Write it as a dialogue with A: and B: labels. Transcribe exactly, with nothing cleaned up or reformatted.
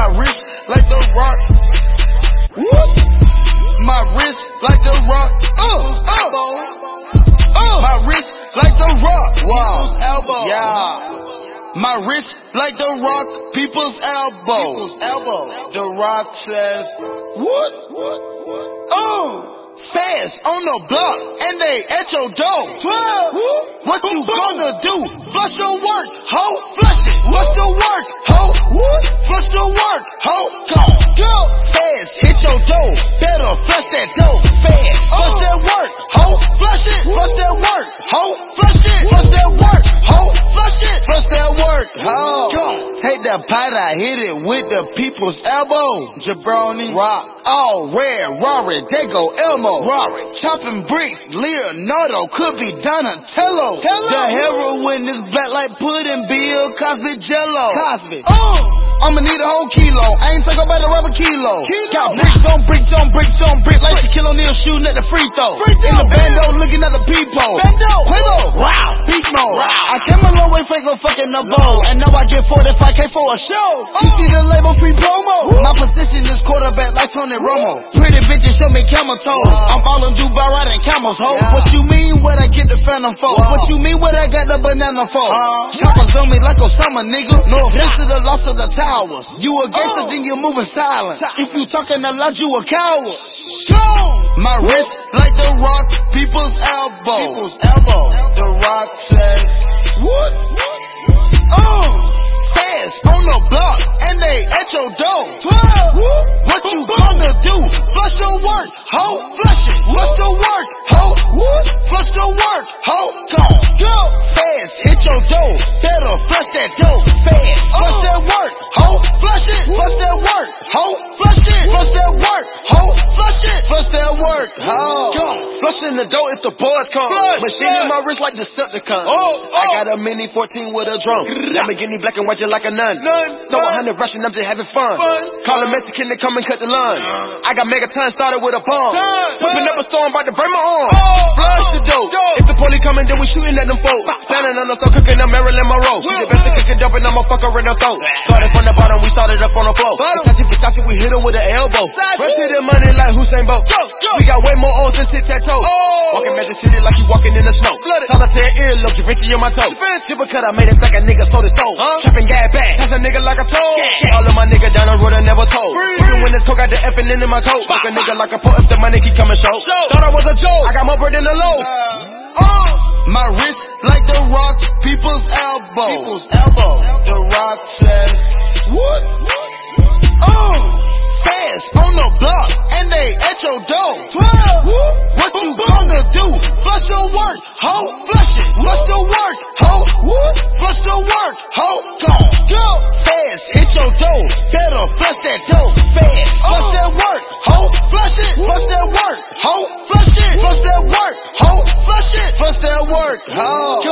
A: My wrist like the rock. Whoop. My wrist like the rock. Uh, uh. Uh. My wrist like the rock. Wow. Elbow. Yeah. My wrist like the rock. People's elbow. People's elbow. The rock says, what? What? What? Oh. Fast on the block, and they at your door. twelve. What you gonna do? Flush your work, ho. Flush it. Flush the work, ho. What? Flush the work, ho. Go. Go. Fast, hit your door. Better flush that dough. Fast. Flush that work, ho. Flush it. Flush that work, ho. Flush it. Flush that work, ho. Flush it. Flush that work, ho. Go. Take that pot, I hit it with the people's elbow. Jabroni. Rock. All red, Rory, they go Elmo. Rory. Chopping bricks, Leonardo, could be Donatello. Hello. The heroin is black like pudding, Bill Cosby Jello. Cosby. Oh. I'ma need a whole kilo. I ain't think about a rubber kilo. kilo. Got bricks on bricks on bricks on bricks. Like Shaquille O'Neal shooting at the free throw. Free throw. In the bando, looking at the peephole. Bando. Quavo. Wow. Beast mode. Wow. I came a long way, fake go fucking the bowl. And now I get forty-five K for a show. Oh. You see the label free promo. Woo. My position is quarterback like Tony Romo. Pretty bitches show me camel toes. Wow. I'm all in Dubai riding camels, ho. Yeah. What you mean what I get the phantom for? Wow. What you mean what I got the banana for? Uh. Choppers on me like Osama, nigga. No offense to the loss of the towers. You a gangster, oh. Then you moving silent. If you talking a lot, you a coward. Go. My wrist like the rock, people's elbow. People's elbow. The rock says, what? Oh. Fast on the block, and they at your door. twelve. What you gonna do? Flush your work, ho. Flush it. Flush the work, ho. Flush the work, ho. Go. Go. Fast, hit your door. Better flush that dough. Fast. Flush that work, ho. Flush it. Flush that work, ho. Flush it. Flush that work, ho. Flush it. Flush that work, ho. Go.
B: Flushing the dough if the boys come.
A: Flush,
B: Machine
A: flush.
B: in my wrist like Decepticon.
A: Oh, oh.
B: I got a mini fourteen with a drum. Lamborghini black and white just like a nun.
A: None.
B: Throw a hundred rushing, I'm just having fun.
A: Fun.
B: Call a Mexican to come and cut the line. I got megaton started with a bomb. Whipping up a storm, about to break my arm.
A: Oh,
B: Flush the dough.
A: dope.
B: If the police coming, then we shooting at them folks. Standing on the store cooking up Marilyn Monroe. She the best at cooking dope and I'ma fuck her in the throat. Started from the bottom, we started up on the floor. Versace, Versace, we hit him with an elbow. Run to the money like Usain Bolt. We got way more O's than tic-tac-toe.
A: Oh.
B: Walking Magic City like you walking in the snow. Solitaire earlobe, Da Vinci in my toe. Chipper cut, I made it like a nigga sold his soul. Huh? Trapping gas back, that's a nigga like a toad. Yeah. All of my niggas down the road, I never told. Even when this coke got the F and in my coat. Fuck a nigga like a po if the money keep coming show. show. Thought I was a joke, I got more bread than a loaf.
A: Uh, oh. My wrist like the rock, people's elbow. People's elbow. The rock says, what? Oh. Fast on the block, and they at your door. twelve. What you gonna do? Flush your work, ho. Flush it. Flush the work, ho. Flush the work, ho. Go. Go. Fast, hit your door. Better flush that dough. Fast. Flush oh. that work, ho. Flush it. Flush that work, ho. Flush it. Flush that work, ho. Flush it. Flush that work, ho.